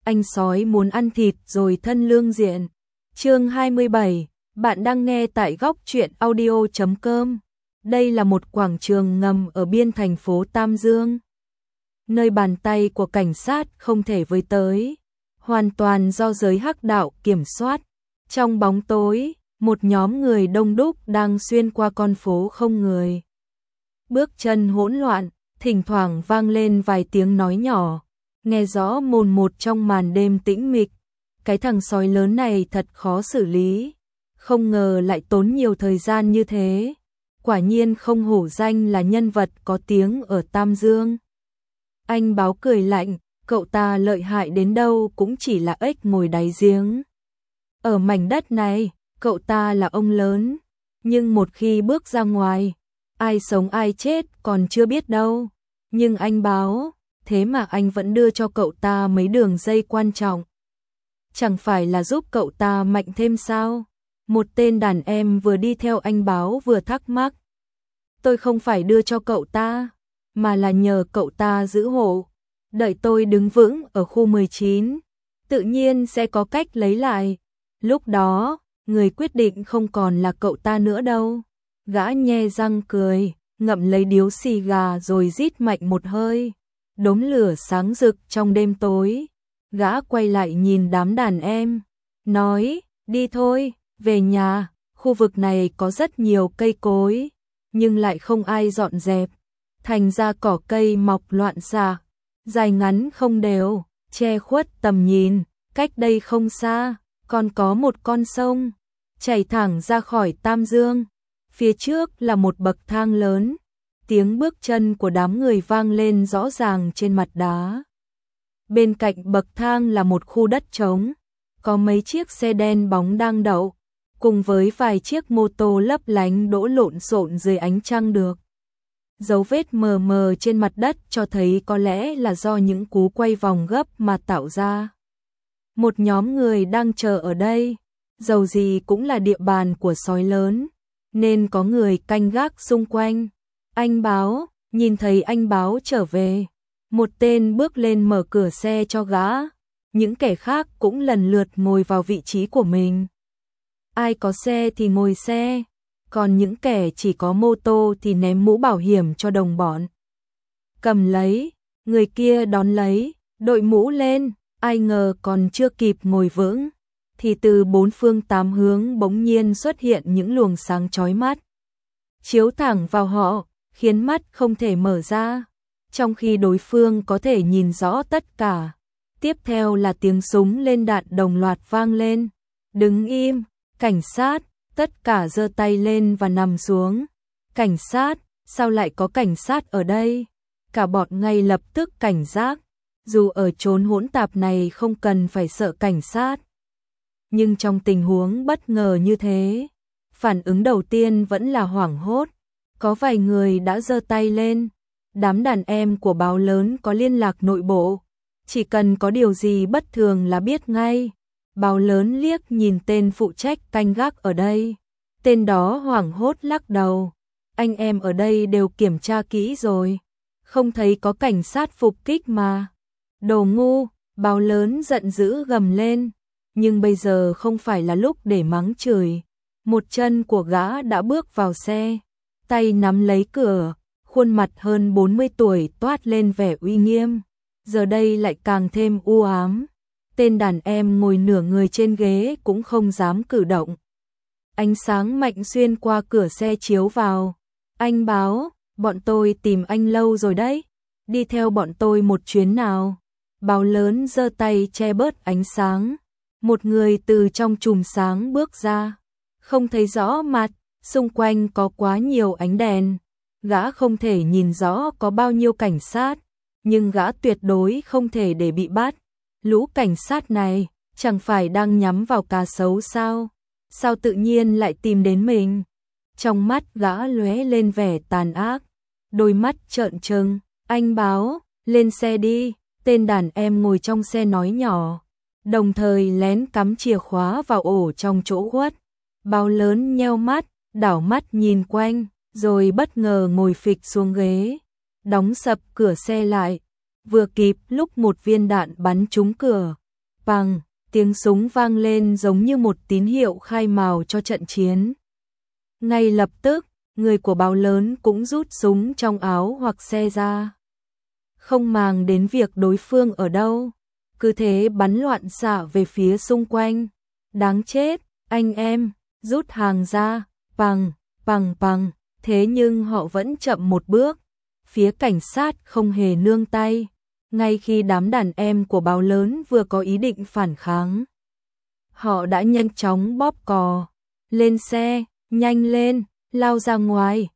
anh sói muốn ăn thịt rồi thân lương diện. Chương 27, bạn đang nghe tại góc truyện audio.com. Đây là một quảng trường ngầm ở biên thành phố Tam Dương, nơi bàn tay của cảnh sát không thể với tới, hoàn toàn do giới hắc đạo kiểm soát. Trong bóng tối, một nhóm người đông đúc đang xuyên qua con phố không người. Bước chân hỗn loạn, thỉnh thoảng vang lên vài tiếng nói nhỏ, nghe rõ mồn một trong màn đêm tĩnh mịch. Cái thằng sói lớn này thật khó xử lý, không ngờ lại tốn nhiều thời gian như thế. Quả nhiên không hổ danh là nhân vật có tiếng ở Tam Dương. Anh Báo cười lạnh, cậu ta lợi hại đến đâu cũng chỉ là ếch ngồi đáy giếng. Ở mảnh đất này, cậu ta là ông lớn, nhưng một khi bước ra ngoài, ai sống ai chết còn chưa biết đâu. Nhưng anh Báo, thế mà anh vẫn đưa cho cậu ta mấy đường dây quan trọng. Chẳng phải là giúp cậu ta mạnh thêm sao? Một tên đàn em vừa đi theo anh Báo vừa thắc mắc. Tôi không phải đưa cho cậu ta, mà là nhờ cậu ta giữ hộ. Đợi tôi đứng vững ở khu 19, tự nhiên sẽ có cách lấy lại. Lúc đó, người quyết định không còn là cậu ta nữa đâu. Gã nhe răng cười, ngậm lấy điếu xì gà rồi rít mạnh một hơi. Đốm lửa sáng rực trong đêm tối. Gã quay lại nhìn đám đàn em, nói, đi thôi, về nhà. Khu vực này có rất nhiều cây cối, nhưng lại không ai dọn dẹp. Thành ra cỏ cây mọc loạn xạ, dài ngắn không đều, che khuất tầm nhìn. Cách đây không xa, còn có một con sông chảy thẳng ra khỏi Tam Dương. Phía trước là một bậc thang lớn, tiếng bước chân của đám người vang lên rõ ràng trên mặt đá. Bên cạnh bậc thang là một khu đất trống, có mấy chiếc xe đen bóng đang đậu, cùng với vài chiếc mô tô lấp lánh đỗ lộn xộn dưới ánh trăng được. Dấu vết mờ mờ trên mặt đất cho thấy có lẽ là do những cú quay vòng gấp mà tạo ra. Một nhóm người đang chờ ở đây, dầu gì cũng là địa bàn của sói lớn, nên có người canh gác xung quanh. Anh Báo, nhìn thấy anh Báo trở về, một tên bước lên mở cửa xe cho gã, những kẻ khác cũng lần lượt ngồi vào vị trí của mình. Ai có xe thì ngồi xe, còn những kẻ chỉ có mô tô thì ném mũ bảo hiểm cho đồng bọn. Cầm lấy, người kia đón lấy, đội mũ lên, ai ngờ còn chưa kịp ngồi vững, thì từ bốn phương tám hướng bỗng nhiên xuất hiện những luồng sáng chói mắt, chiếu thẳng vào họ, khiến mắt không thể mở ra, trong khi đối phương có thể nhìn rõ tất cả. Tiếp theo là tiếng súng lên đạn đồng loạt vang lên. Đứng im, cảnh sát, tất cả giơ tay lên và nằm xuống. Cảnh sát, sao lại có cảnh sát ở đây? Cả bọn ngay lập tức cảnh giác, dù ở chốn hỗn tạp này không cần phải sợ cảnh sát. Nhưng trong tình huống bất ngờ như thế, phản ứng đầu tiên vẫn là hoảng hốt. Có vài người đã giơ tay lên. Đám đàn em của Báo lớn có liên lạc nội bộ, chỉ cần có điều gì bất thường là biết ngay. Báo lớn liếc nhìn tên phụ trách canh gác ở đây. Tên đó hoảng hốt lắc đầu. Anh em ở đây đều kiểm tra kỹ rồi, không thấy có cảnh sát phục kích mà. Đồ ngu, Báo lớn giận dữ gầm lên. Nhưng bây giờ không phải là lúc để mắng chửi. Một chân của gã đã bước vào xe, tay nắm lấy cửa, khuôn mặt hơn 40 tuổi toát lên vẻ uy nghiêm, giờ đây lại càng thêm u ám. Tên đàn em ngồi nửa người trên ghế cũng không dám cử động. Ánh sáng mạnh xuyên qua cửa xe chiếu vào. Anh Báo, bọn tôi tìm anh lâu rồi đấy, đi theo bọn tôi một chuyến nào. Báo lớn giơ tay che bớt ánh sáng. Một người từ trong chùm sáng bước ra, không thấy rõ mặt, xung quanh có quá nhiều ánh đèn. Gã không thể nhìn rõ có bao nhiêu cảnh sát, nhưng gã tuyệt đối không thể để bị bắt. Lũ cảnh sát này, chẳng phải đang nhắm vào cá sấu sao? Sao tự nhiên lại tìm đến mình? Trong mắt gã lóe lên vẻ tàn ác, đôi mắt trợn trừng. Anh Báo, lên xe đi, tên đàn em ngồi trong xe nói nhỏ, đồng thời lén cắm chìa khóa vào ổ trong chỗ khuất. Báo lớn nheo mắt, đảo mắt nhìn quanh, rồi bất ngờ ngồi phịch xuống ghế, đóng sập cửa xe lại. Vừa kịp lúc một viên đạn bắn trúng cửa, Bằng, tiếng súng vang lên giống như một tín hiệu khai mào cho trận chiến. Ngay lập tức, người của báo lớn cũng rút súng trong áo hoặc xe ra. Không màng đến việc đối phương ở đâu, cứ thế bắn loạn xạ về phía xung quanh. Đáng chết, anh em, rút hàng ra, bằng, bằng. Thế nhưng họ vẫn chậm một bước. Phía cảnh sát không hề nương tay. Ngay khi đám đàn em của báo lớn vừa có ý định phản kháng, họ đã nhanh chóng bóp cò. Lên xe, nhanh lên, lao ra ngoài.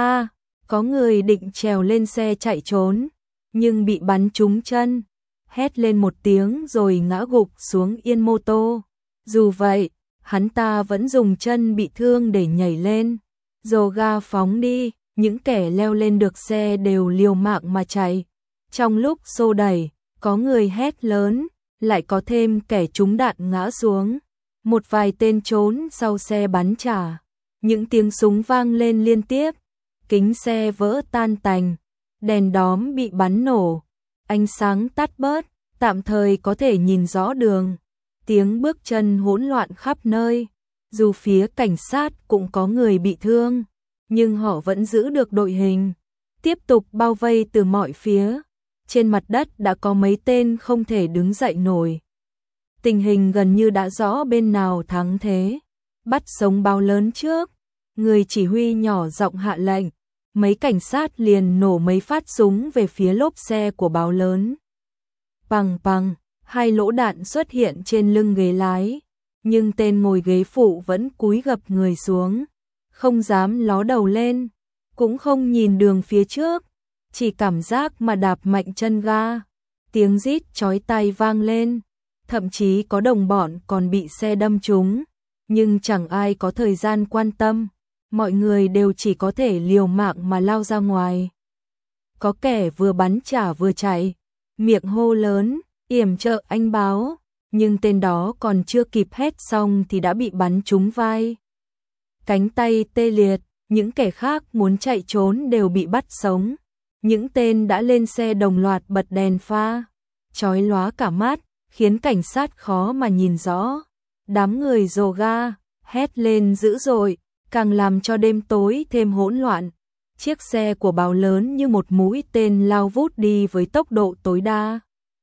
Có người định trèo lên xe chạy trốn, nhưng bị bắn trúng chân. Hét lên một tiếng rồi ngã gục xuống yên mô tô. Dù vậy, hắn ta vẫn dùng chân bị thương để nhảy lên. Dồ ga phóng đi, những kẻ leo lên được xe đều liều mạng mà chạy. Trong lúc xô đẩy, có người hét lớn, lại có thêm kẻ trúng đạn ngã xuống. Một vài tên trốn sau xe bắn trả. Những tiếng súng vang lên liên tiếp, kính xe vỡ tan tành, đèn đóm bị bắn nổ, ánh sáng tắt bớt, tạm thời có thể nhìn rõ đường. Tiếng bước chân hỗn loạn khắp nơi. Dù phía cảnh sát cũng có người bị thương, nhưng họ vẫn giữ được đội hình, tiếp tục bao vây từ mọi phía. Trên mặt đất đã có mấy tên không thể đứng dậy nổi. Tình hình gần như đã rõ bên nào thắng thế. Bắt sống báo lớn trước. Người chỉ huy nhỏ giọng hạ lệnh. Mấy cảnh sát liền nổ mấy phát súng về phía lốp xe của báo lớn. Bằng, hai lỗ đạn xuất hiện trên lưng ghế lái. Nhưng tên ngồi ghế phụ vẫn cúi gập người xuống, không dám ló đầu lên, cũng không nhìn đường phía trước, chỉ cảm giác mà đạp mạnh chân ga. Tiếng rít chói tai vang lên, thậm chí có đồng bọn còn bị xe đâm trúng, nhưng chẳng ai có thời gian quan tâm, mọi người đều chỉ có thể liều mạng mà lao ra ngoài. Có kẻ vừa bắn trả vừa chạy, miệng hô lớn, yểm trợ anh báo. Nhưng tên đó còn chưa kịp hét xong thì đã bị bắn trúng vai. Cánh tay tê liệt, những kẻ khác muốn chạy trốn đều bị bắt sống. Những tên đã lên xe đồng loạt bật đèn pha, chói lóa cả mắt, khiến cảnh sát khó mà nhìn rõ. Đám người rồ ga, hét lên dữ dội, càng làm cho đêm tối thêm hỗn loạn. Chiếc xe của báo lớn như một mũi tên lao vút đi với tốc độ tối đa.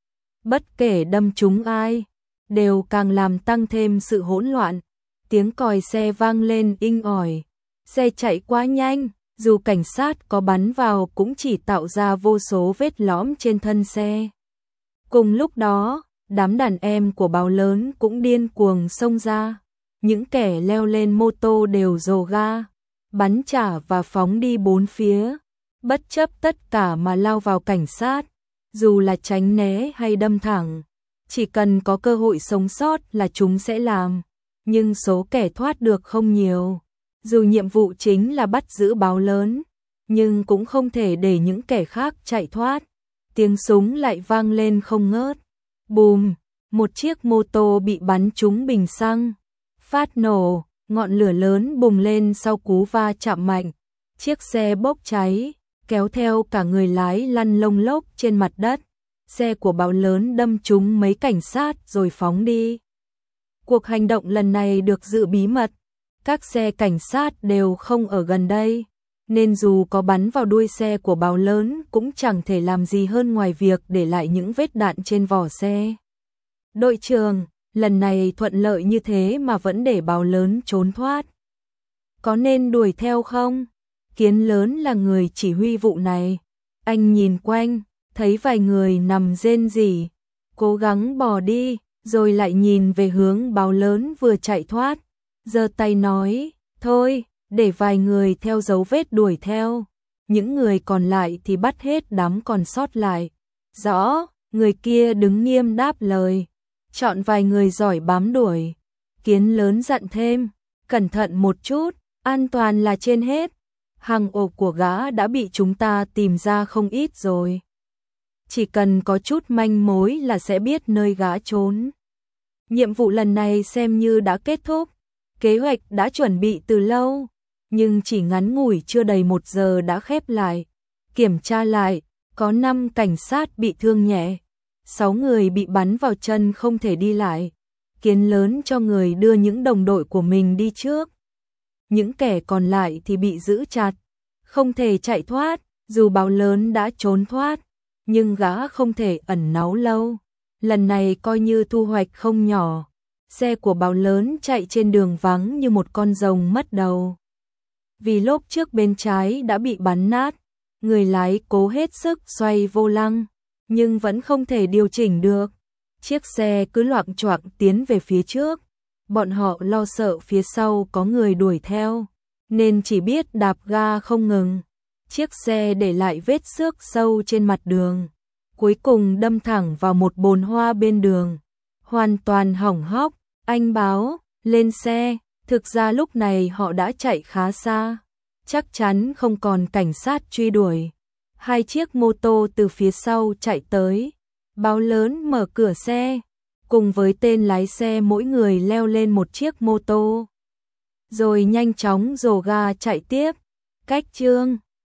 Bất kể đâm trúng ai, đều càng làm tăng thêm sự hỗn loạn. Tiếng còi xe vang lên inh ỏi. Xe chạy quá nhanh, dù cảnh sát có bắn vào cũng chỉ tạo ra vô số vết lõm trên thân xe. Cùng lúc đó, đám đàn em của báo lớn cũng điên cuồng xông ra. Những kẻ leo lên mô tô đều rồ ga, bắn trả và phóng đi bốn phía, bất chấp tất cả mà lao vào cảnh sát, dù là tránh né hay đâm thẳng. Chỉ cần có cơ hội sống sót là chúng sẽ làm, nhưng số kẻ thoát được không nhiều. Dù nhiệm vụ chính là bắt giữ báo lớn, nhưng cũng không thể để những kẻ khác chạy thoát. Tiếng súng lại vang lên không ngớt. Bùm, một chiếc mô tô bị bắn trúng bình xăng. Phát nổ, ngọn lửa lớn bùng lên sau cú va chạm mạnh. Chiếc xe bốc cháy, kéo theo cả người lái lăn lông lốc trên mặt đất. Xe của báo lớn đâm trúng mấy cảnh sát rồi phóng đi. Cuộc hành động lần này được giữ bí mật. Các xe cảnh sát đều không ở gần đây, nên dù có bắn vào đuôi xe của báo lớn cũng chẳng thể làm gì hơn ngoài việc để lại những vết đạn trên vỏ xe. Đội trưởng, lần này thuận lợi như thế mà vẫn để báo lớn trốn thoát. Có nên đuổi theo không? Kiến lớn là người chỉ huy vụ này. Anh nhìn quanh, thấy vài người nằm rên rỉ, cố gắng bỏ đi, rồi lại nhìn về hướng báo lớn vừa chạy thoát. Giơ tay nói, thôi, để vài người theo dấu vết đuổi theo. Những người còn lại thì bắt hết đám còn sót lại. Rõ, người kia đứng nghiêm đáp lời. Chọn vài người giỏi bám đuổi. Kiến lớn dặn thêm, cẩn thận một chút, an toàn là trên hết. Hàng ổ của gã đã bị chúng ta tìm ra không ít rồi. Chỉ cần có chút manh mối là sẽ biết nơi gã trốn. Nhiệm vụ lần này xem như đã kết thúc. Kế hoạch đã chuẩn bị từ lâu, nhưng chỉ ngắn ngủi chưa đầy 1 giờ đã khép lại. Kiểm tra lại, có 5 cảnh sát bị thương nhẹ. 6 người bị bắn vào chân không thể đi lại. Kiến lớn cho người đưa những đồng đội của mình đi trước. Những kẻ còn lại thì bị giữ chặt, không thể chạy thoát, dù báo lớn đã trốn thoát, nhưng gã không thể ẩn náu lâu. Lần này coi như thu hoạch không nhỏ. Xe của báo lớn chạy trên đường vắng như một con rồng mất đầu. Vì lốp trước bên trái đã bị bắn nát, người lái cố hết sức xoay vô lăng, nhưng vẫn không thể điều chỉnh được. Chiếc xe cứ loạng choạng tiến về phía trước. Bọn họ lo sợ phía sau có người đuổi theo, nên chỉ biết đạp ga không ngừng. Chiếc xe để lại vết xước sâu trên mặt đường, cuối cùng đâm thẳng vào một bồn hoa bên đường, hoàn toàn hỏng hóc. Anh báo, lên xe. Thực ra lúc này họ đã chạy khá xa, chắc chắn không còn cảnh sát truy đuổi. 2 chiếc mô tô từ phía sau chạy tới. Báo lớn mở cửa xe, cùng với tên lái xe mỗi người leo lên một chiếc mô tô, rồi nhanh chóng dồ ga chạy tiếp. Cách Chương